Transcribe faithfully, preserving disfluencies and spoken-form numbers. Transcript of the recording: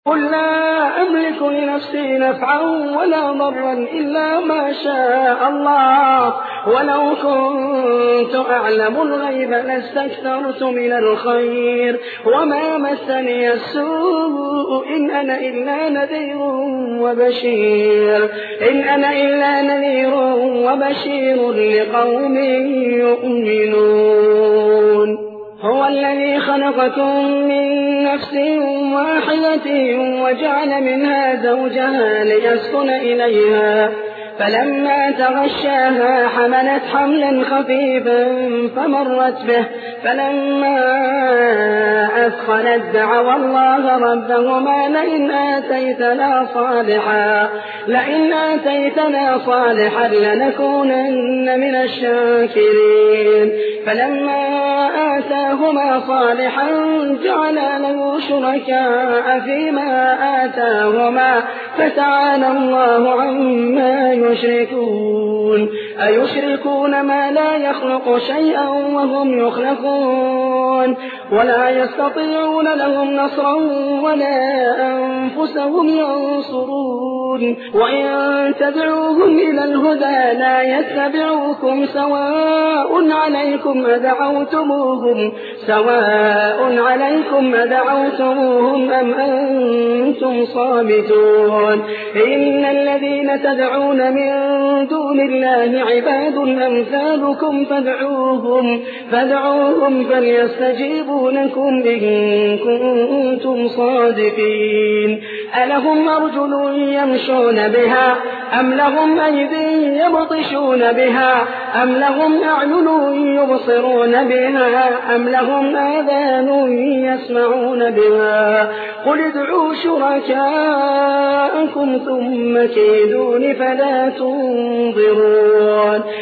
قُل لَّا أَمْلِكُ لِنَفْسِي نَفْعًا وَلَا ضَرًّا إِلَّا مَا شَاءَ اللَّهُ ۚ وَلَوْ كُنتُ أَعْلَمُ الْغَيْبَ لَاسْتَكْثَرْتُ مِنَ الْخَيْرِ وَمَا مَسَّنِيَ السُّوءُ ۚ إِنْ أَنَا إِلَّا نَذِيرٌ وَبَشِيرٌ إِنْ أَنَا إِلَّا نَذِيرٌ وَبَشِيرٌ لِّقَوْمٍ يُؤْمِنُونَ هُوَ الَّذِي خَلَقَكُم مِّن نَّفْسٍ وَاحِدَةٍ وَجَعَلَ مِنْهَا زَوْجَهَا لِيَسْكُنَ إِلَيْهَا ۖ فَلَمَّا تَغَشَّاهَا حَمَلَتْ حَمْلًا خَفِيفًا فَمَرَّتْ بِهِ ۖ فَلَمَّا أَثْقَلَت دَّعَوَا اللَّهَ رَبَّهُمَا لَئِنْ آتَيْتَنَا صَالِحًا لئن آتيتنا صالحا لنكونن من الشاكرين فلما آتاهما صالحا جعلا له شركاء فيما آتاهما فتعالى الله عما يشركون أيشركون ما لا يخلق شيئا وهم يخلقون ولا يستطيعون لهم نصرا ولا أنفسهم ينصرون وإن تدعوهم إلى الهدى لا يتبعوكم سواء عليكم أدعوتموهم سواء عليكم أدعوتموهم أم أنتم صامتون إن الذين تدعون من دون الله عباد أمثالكم فادعوهم فادعوهم فليستجيبوا لكم إن كنتم صادقين ألهم أرجل يمشون بها أم لهم أيدي يبطشون بها أم لهم أعين يبصرون بها أم لهم آذان يسمعون بها قل ادعوا شركاءكم ثم كيدون فلا تنظرون